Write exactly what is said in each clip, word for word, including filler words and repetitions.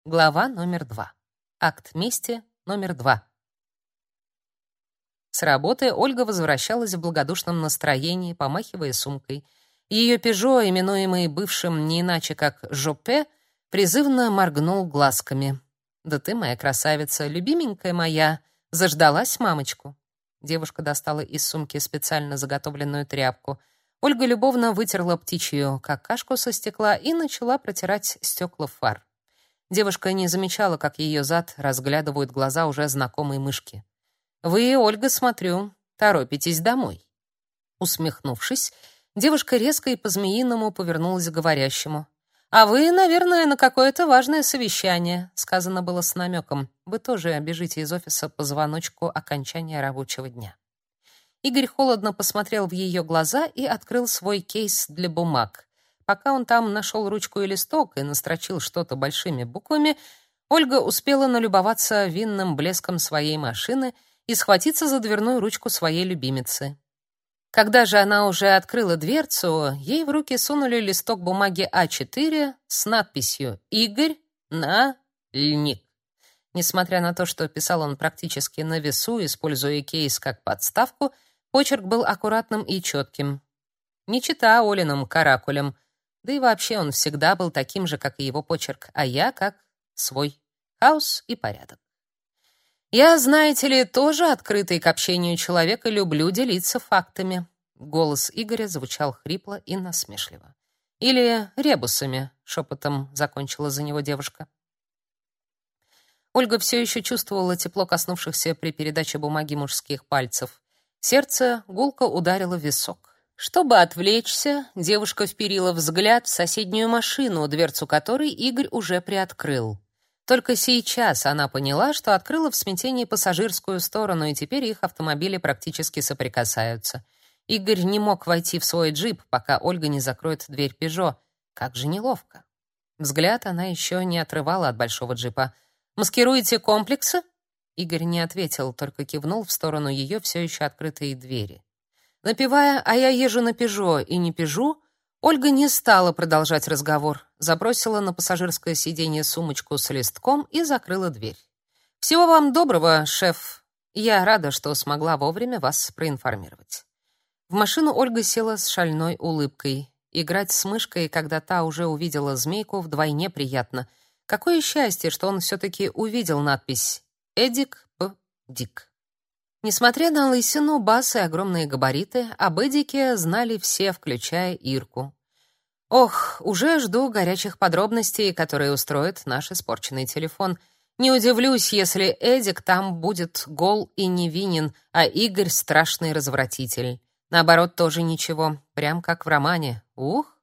Глава номер два. Акт мести номер два. С работы Ольга возвращалась в благодушном настроении, помахивая сумкой. Ее «Пежо», именуемый бывшим не иначе как «Жопе», призывно моргнул глазками. «Да ты, моя красавица, любименькая моя, заждалась мамочку». Девушка достала из сумки специально заготовленную тряпку. Ольга любовно вытерла птичью какашку со стекла и начала протирать стекла фар. Девушка не замечала, как ее зад разглядывают глаза уже знакомой мышки. «Вы, Ольга, смотрю, торопитесь домой». Усмехнувшись, девушка резко и по-змеиному повернулась к говорящему. «А вы, наверное, на какое-то важное совещание», — сказано было с намеком. «Вы тоже бежите из офиса по звоночку окончания рабочего дня». Игорь холодно посмотрел в ее глаза и открыл свой кейс для бумаг. Пока он там нашел ручку и листок и настрочил что-то большими буквами, Ольга успела налюбоваться винным блеском своей машины и схватиться за дверную ручку своей любимицы. Когда же она уже открыла дверцу, ей в руки сунули листок бумаги а четыре с надписью «Игорь на льник». Несмотря на то, что писал он практически на весу, используя кейс как подставку, почерк был аккуратным и четким. Не чита Олиным каракулем. Да и вообще он всегда был таким же, как и его почерк, а я как свой. Хаос и порядок. Я, знаете ли, тоже открытый к общению человек и люблю делиться фактами. Голос Игоря звучал хрипло и насмешливо. Или ребусами, шепотом закончила за него девушка. Ольга все еще чувствовала тепло коснувшихся при передаче бумаги мужских пальцев. Сердце гулко ударило в висок. Чтобы отвлечься, девушка вперила взгляд в соседнюю машину, дверцу которой Игорь уже приоткрыл. Только сейчас она поняла, что открыла в смятении пассажирскую сторону, и теперь их автомобили практически соприкасаются. Игорь не мог войти в свой джип, пока Ольга не закроет дверь «Пежо». Как же неловко. Взгляд она еще не отрывала от большого джипа. «Маскируете комплексы?» Игорь не ответил, только кивнул в сторону ее все еще открытой двери. Напевая «А я езжу на Пежо и не пежу», Ольга не стала продолжать разговор, забросила на пассажирское сиденье сумочку с листком и закрыла дверь. «Всего вам доброго, шеф. Я рада, что смогла вовремя вас проинформировать». В машину Ольга села с шальной улыбкой. Играть с мышкой, когда та уже увидела змейку, вдвойне приятно. Какое счастье, что он все-таки увидел надпись «Эдик П. Дик». Несмотря на лысину, бас и огромные габариты, об Эдике знали все, включая Ирку. Ох, уже жду горячих подробностей, которые устроит наш испорченный телефон. Не удивлюсь, если Эдик там будет гол и невинен, а Игорь — страшный развратитель. Наоборот, тоже ничего, прям как в романе. Ух!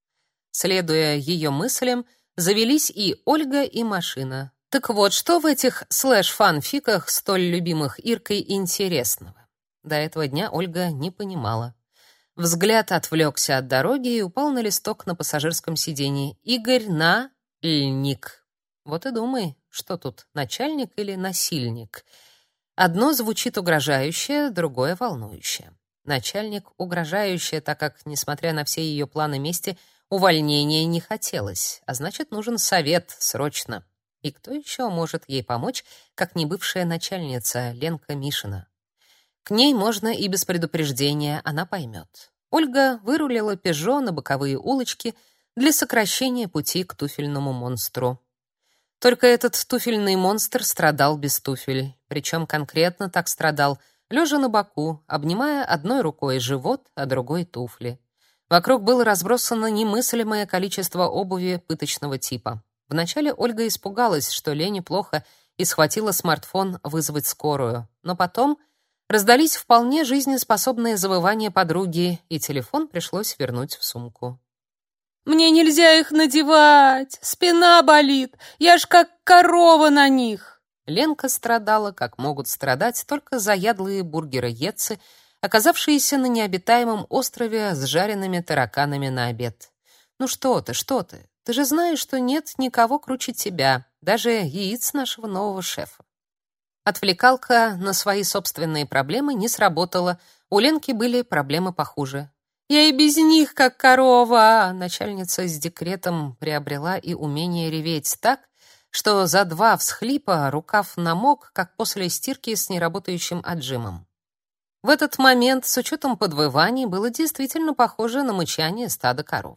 Следуя ее мыслям, завелись и Ольга, и машина. Так вот, что в этих слэш-фанфиках, столь любимых Иркой, интересного? До этого дня Ольга не понимала. Взгляд отвлекся от дороги и упал на листок на пассажирском сидении. Игорь на льник. Вот и думай, что тут, начальник или насильник? Одно звучит угрожающе, другое волнующе. Начальник угрожающе, так как, несмотря на все ее планы мести, увольнения не хотелось, а значит, нужен совет срочно. И кто еще может ей помочь, как не бывшая начальница Ленка Мишина? К ней можно и без предупреждения, она поймет. Ольга вырулила «Пежо» на боковые улочки для сокращения пути к туфельному монстру. Только этот туфельный монстр страдал без туфель, причем конкретно так страдал, лежа на боку, обнимая одной рукой живот, а другой туфли. Вокруг было разбросано немыслимое количество обуви пыточного типа. Вначале Ольга испугалась, что Лене плохо, и схватила смартфон вызвать скорую. Но потом раздались вполне жизнеспособные завывания подруги, и телефон пришлось вернуть в сумку. «Мне нельзя их надевать! Спина болит! Я ж как корова на них!» Ленка страдала, как могут страдать только заядлые бургероедцы, оказавшиеся на необитаемом острове с жареными тараканами на обед. «Ну что ты, что ты? Ты же знаешь, что нет никого круче тебя, даже яиц нашего нового шефа». Отвлекалка на свои собственные проблемы не сработала. У Ленки были проблемы похуже. «Я и без них как корова!» Начальница с декретом приобрела и умение реветь так, что за два всхлипа рукав намок, как после стирки с неработающим отжимом. В этот момент, с учетом подвываний, было действительно похоже на мычание стада коров.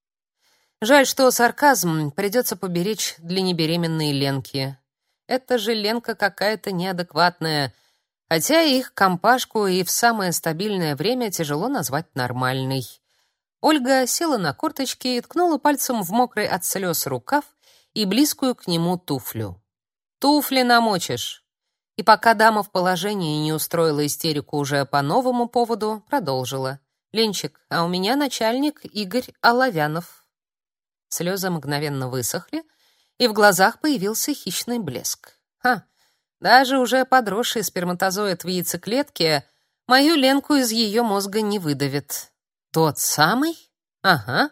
Жаль, что сарказм придется поберечь для небеременной Ленки. Это же Ленка какая-то неадекватная, хотя их компашку и в самое стабильное время тяжело назвать нормальной. Ольга села на корточки и ткнула пальцем в мокрый от слез рукав и близкую к нему туфлю. «Туфли намочишь!» И пока дама в положении не устроила истерику уже по новому поводу, продолжила. «Ленчик, а у меня начальник Игорь Оловянов». Слезы мгновенно высохли, и в глазах появился хищный блеск. Ха! Даже уже подросший сперматозоид в яйцеклетке мою Ленку из ее мозга не выдавит. Тот самый? Ага.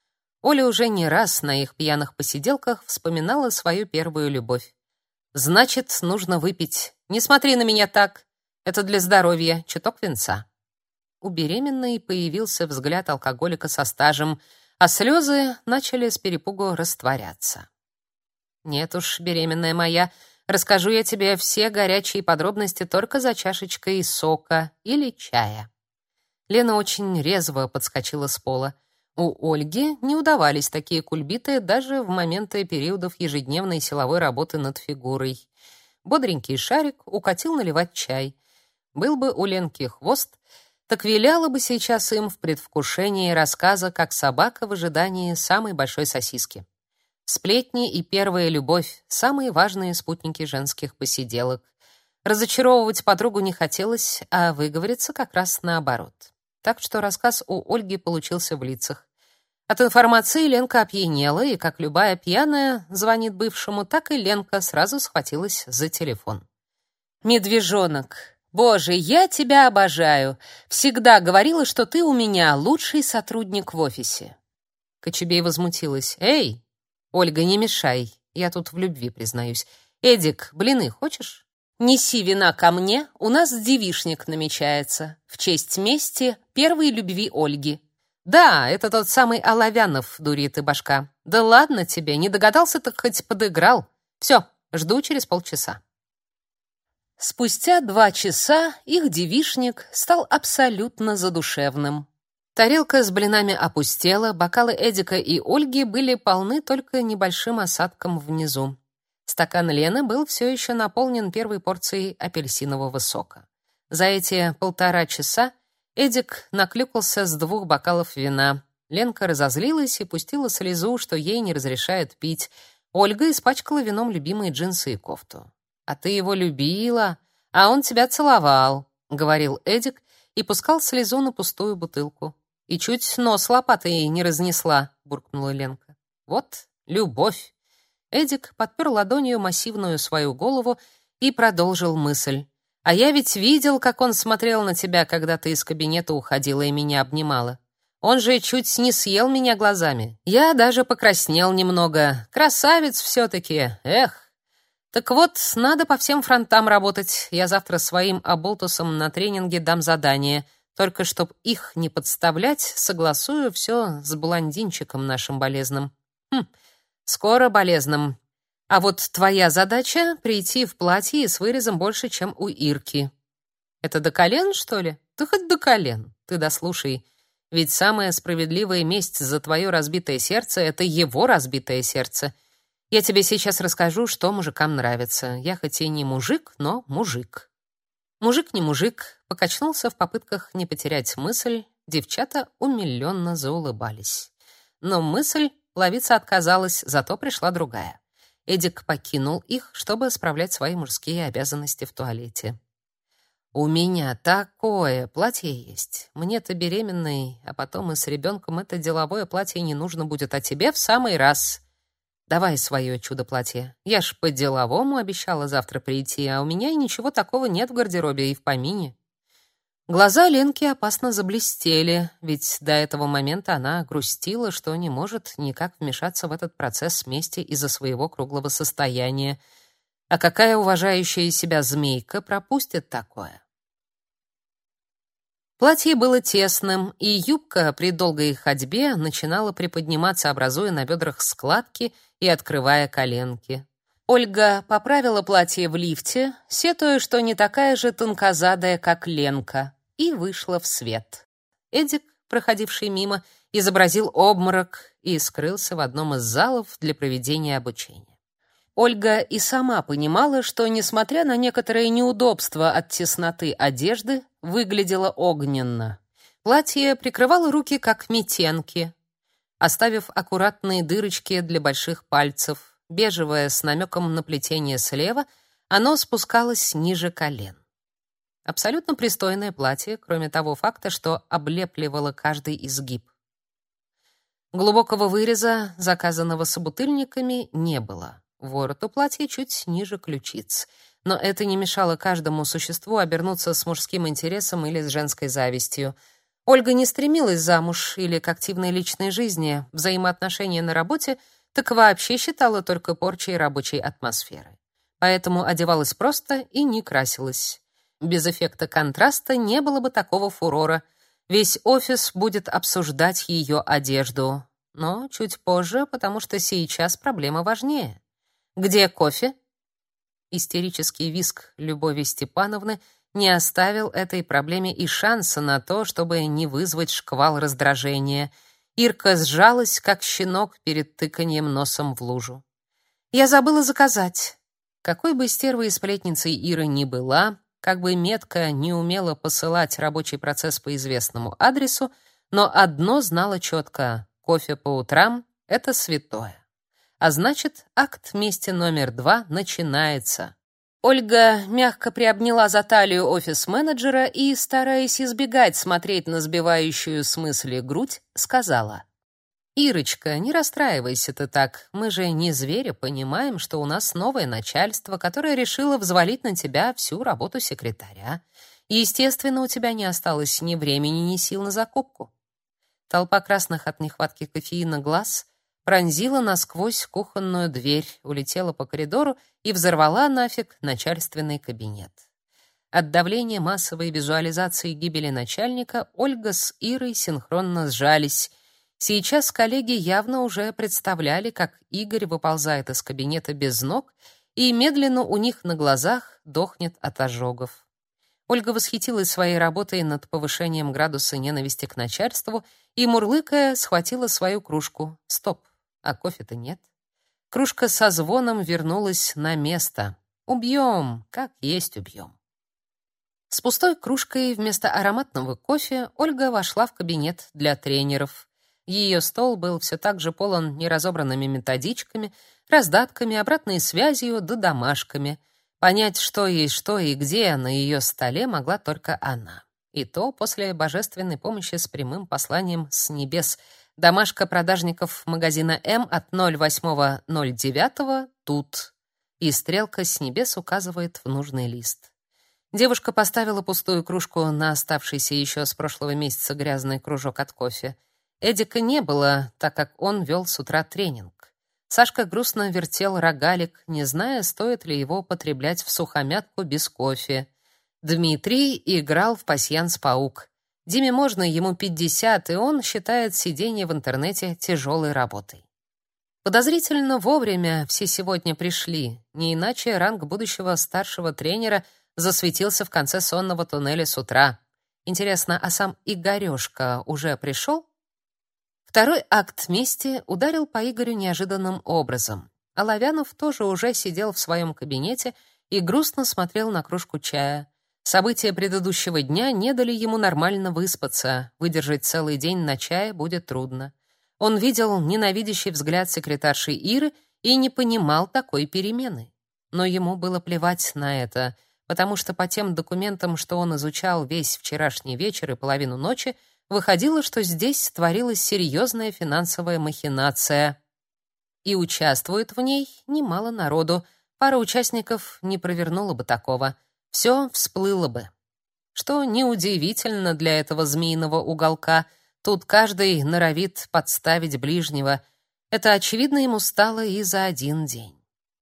Оля уже не раз на их пьяных посиделках вспоминала свою первую любовь. Значит, нужно выпить. Не смотри на меня так. Это для здоровья, чуток винца. У беременной появился взгляд алкоголика со стажем, а слезы начали с перепугу растворяться. Нет уж, беременная моя, расскажу я тебе все горячие подробности только за чашечкой сока или чая. Лена очень резво подскочила с пола. У Ольги не удавались такие кульбиты даже в моменты периодов ежедневной силовой работы над фигурой. Бодренький шарик укатил наливать чай. Был бы у Ленки хвост, так виляла бы сейчас им в предвкушении рассказа, как собака в ожидании самой большой сосиски. Сплетни и первая любовь — самые важные спутники женских посиделок. Разочаровывать подругу не хотелось, а выговориться как раз наоборот. Так что рассказ у Ольги получился в лицах. От информации Ленка опьянела, и, как любая пьяная звонит бывшему, так и Ленка сразу схватилась за телефон. «Медвежонок, боже, я тебя обожаю. Всегда говорила, что ты у меня лучший сотрудник в офисе». Кочубей возмутилась. «Эй, Ольга, не мешай. Я тут в любви признаюсь. Эдик, блины хочешь?» «Неси вина ко мне, у нас девичник намечается. В честь мести первой любви Ольги». «Да, это тот самый Оловянов, дури ты башка. Да ладно тебе, не догадался, так хоть подыграл. Все, жду через полчаса». Спустя два часа их девичник стал абсолютно задушевным. Тарелка с блинами опустела, бокалы Эдика и Ольги были полны только небольшим осадком внизу. Стакан Лены был все еще наполнен первой порцией апельсинового сока. За эти полтора часа Эдик наклюкался с двух бокалов вина. Ленка разозлилась и пустила слезу, что ей не разрешают пить. Ольга испачкала вином любимые джинсы и кофту. «А ты его любила, а он тебя целовал», — говорил Эдик и пускал слезу на пустую бутылку. «И чуть нос лопатой не разнесла», — буркнула Ленка. «Вот любовь». Эдик подпер ладонью массивную свою голову и продолжил мысль. «А я ведь видел, как он смотрел на тебя, когда ты из кабинета уходила и меня обнимала. Он же чуть не съел меня глазами. Я даже покраснел немного. Красавец все-таки, эх! Так вот, надо по всем фронтам работать. Я завтра своим оболтусам на тренинге дам задание. Только чтоб их не подставлять, согласую все с блондинчиком нашим болезным. Хм, скоро болезным. А вот твоя задача — прийти в платье с вырезом больше, чем у Ирки. Это до колен, что ли? Да хоть до колен. Ты дослушай. Ведь самая справедливая месть за твое разбитое сердце — это его разбитое сердце. Я тебе сейчас расскажу, что мужикам нравится. Я хоть и не мужик, но мужик. Мужик не мужик, покачнулся в попытках не потерять мысль. Девчата умилённо заулыбались. Но мысль ловиться отказалась, зато пришла другая. Эдик покинул их, чтобы справлять свои мужские обязанности в туалете. «У меня такое платье есть. Мне-то беременной, а потом и с ребенком это деловое платье не нужно будет, а тебе в самый раз. Давай свое чудо-платье. Я ж по-деловому обещала завтра прийти, а у меня и ничего такого нет в гардеробе и в помине». Глаза Ленки опасно заблестели, ведь до этого момента она грустила, что не может никак вмешаться в этот процесс мести из-за своего круглого состояния. А какая уважающая себя змейка пропустит такое? Платье было тесным, и юбка при долгой ходьбе начинала приподниматься, образуя на бедрах складки и открывая коленки. Ольга поправила платье в лифте, сетуя, что не такая же тонкозадая, как Ленка, и вышла в свет. Эдик, проходивший мимо, изобразил обморок и скрылся в одном из залов для проведения обучения. Ольга и сама понимала, что, несмотря на некоторые неудобства от тесноты одежды, выглядела огненно. Платье прикрывало руки, как митенки, оставив аккуратные дырочки для больших пальцев. Бежевое с намеком на плетение слева, оно спускалось ниже колен. Абсолютно пристойное платье, кроме того факта, что облепливало каждый изгиб. Глубокого выреза, заказанного собутыльниками, не было. Ворот у платья чуть ниже ключиц, но это не мешало каждому существу обернуться с мужским интересом или с женской завистью. Ольга не стремилась замуж или к активной личной жизни, взаимоотношения на работе так вообще считала только порчей рабочей атмосферы. Поэтому одевалась просто и не красилась. Без эффекта контраста не было бы такого фурора. Весь офис будет обсуждать ее одежду. Но чуть позже, потому что сейчас проблема важнее. «Где кофе?» Истерический визг Любови Степановны не оставил этой проблеме и шанса на то, чтобы не вызвать шквал раздражения. Ирка сжалась, как щенок перед тыканьем носом в лужу. «Я забыла заказать». Какой бы стервой и сплетницей Ира ни была, как бы метко не умела посылать рабочий процесс по известному адресу, но одно знала четко: кофе по утрам — это святое. А значит, акт мести номер два начинается. Ольга мягко приобняла за талию офис-менеджера и, стараясь избегать смотреть на сбивающую с мысли грудь, сказала: «Ирочка, не расстраивайся ты так. Мы же не звери, понимаем, что у нас новое начальство, которое решило взвалить на тебя всю работу секретаря. Естественно, у тебя не осталось ни времени, ни сил на закупку». Толпа красных от нехватки кофеина глаз пронзила насквозь кухонную дверь, улетела по коридору и взорвала нафиг начальственный кабинет. От давления массовой визуализации гибели начальника Ольга с Ирой синхронно сжались. Сейчас коллеги явно уже представляли, как Игорь выползает из кабинета без ног и медленно у них на глазах дохнет от ожогов. Ольга восхитилась своей работой над повышением градуса ненависти к начальству и, мурлыкая, схватила свою кружку. Стоп. А кофе-то нет. Кружка со звоном вернулась на место. Убьем, как есть убьем. С пустой кружкой вместо ароматного кофе Ольга вошла в кабинет для тренеров. Ее стол был все так же полон неразобранными методичками, раздатками, обратной связью да домашками. Понять, что есть что и где на ее столе, могла только она. И то после божественной помощи с прямым посланием с небес. Домашка продажников магазина М от ноль восьмого ноль девятого тут. И стрелка с небес указывает в нужный лист. Девушка поставила пустую кружку на оставшийся еще с прошлого месяца грязный кружок от кофе. Эдика не было, так как он вел с утра тренинг. Сашка грустно вертел рогалик, не зная, стоит ли его потреблять в сухомятку без кофе. Дмитрий играл в пасьянс-паук. Диме можно, ему пятьдесят, и он считает сидение в интернете тяжелой работой. Подозрительно вовремя все сегодня пришли, не иначе ранг будущего старшего тренера засветился в конце сонного туннеля с утра. Интересно, а сам Игорёшка уже пришел? Второй акт мести ударил по Игорю неожиданным образом. Оловянов тоже уже сидел в своем кабинете и грустно смотрел на кружку чая. События предыдущего дня не дали ему нормально выспаться. Выдержать целый день на чае будет трудно. Он видел ненавидящий взгляд секретарши Иры и не понимал такой перемены. Но ему было плевать на это, потому что по тем документам, что он изучал весь вчерашний вечер и половину ночи, выходило, что здесь творилась серьезная финансовая махинация. И участвует в ней немало народу. Пара участников не провернула бы такого. Все всплыло бы. Что неудивительно для этого змеиного уголка. Тут каждый норовит подставить ближнего. Это, очевидно, ему стало и за один день.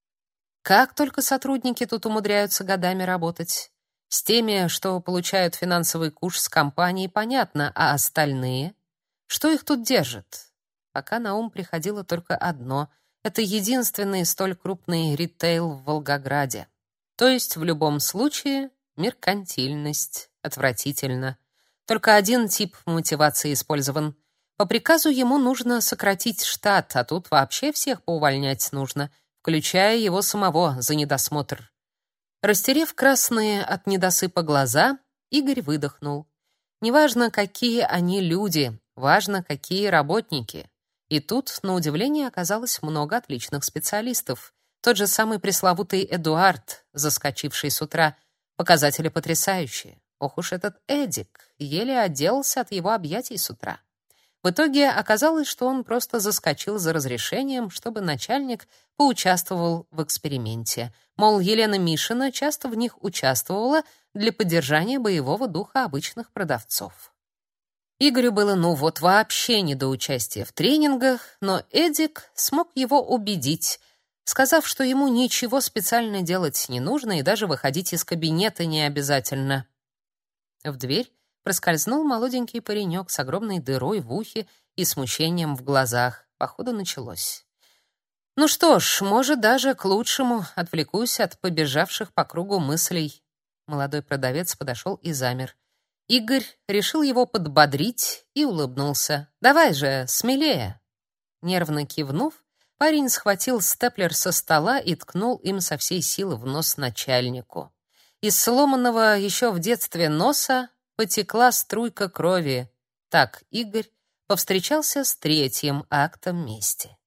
Как только сотрудники тут умудряются годами работать. С теми, что получают финансовый куш с компанией, понятно, а остальные? Что их тут держит? Пока на ум приходило только одно. Это единственный столь крупный ритейл в Волгограде. То есть в любом случае меркантильность. Отвратительно. Только один тип мотивации использован. По приказу ему нужно сократить штат, а тут вообще всех поувольнять нужно, включая его самого за недосмотр. Растерев красные от недосыпа глаза, Игорь выдохнул. Неважно, какие они люди, важно, какие работники. И тут, на удивление, оказалось много отличных специалистов. Тот же самый пресловутый Эдуард, заскочивший с утра. Показатели потрясающие. Ох уж этот Эдик, еле отделался от его объятий с утра. В итоге оказалось, что он просто заскочил за разрешением, чтобы начальник поучаствовал в эксперименте. Мол, Елена Мишина часто в них участвовала для поддержания боевого духа обычных продавцов. Игорю было ну вот вообще не до участия в тренингах, но Эдик смог его убедить, сказав, что ему ничего специально делать не нужно и даже выходить из кабинета не обязательно. В дверь проскользнул молоденький паренек с огромной дырой в ухе и смущением в глазах. Походу, началось. Ну что ж, может, даже к лучшему, отвлекусь от побежавших по кругу мыслей. Молодой продавец подошел и замер. Игорь решил его подбодрить и улыбнулся. «Давай же, смелее!» Нервно кивнув, парень схватил степлер со стола и ткнул им со всей силы в нос начальнику. Из сломанного еще в детстве носа потекла струйка крови. Так Игорь повстречался с третьим актом мести.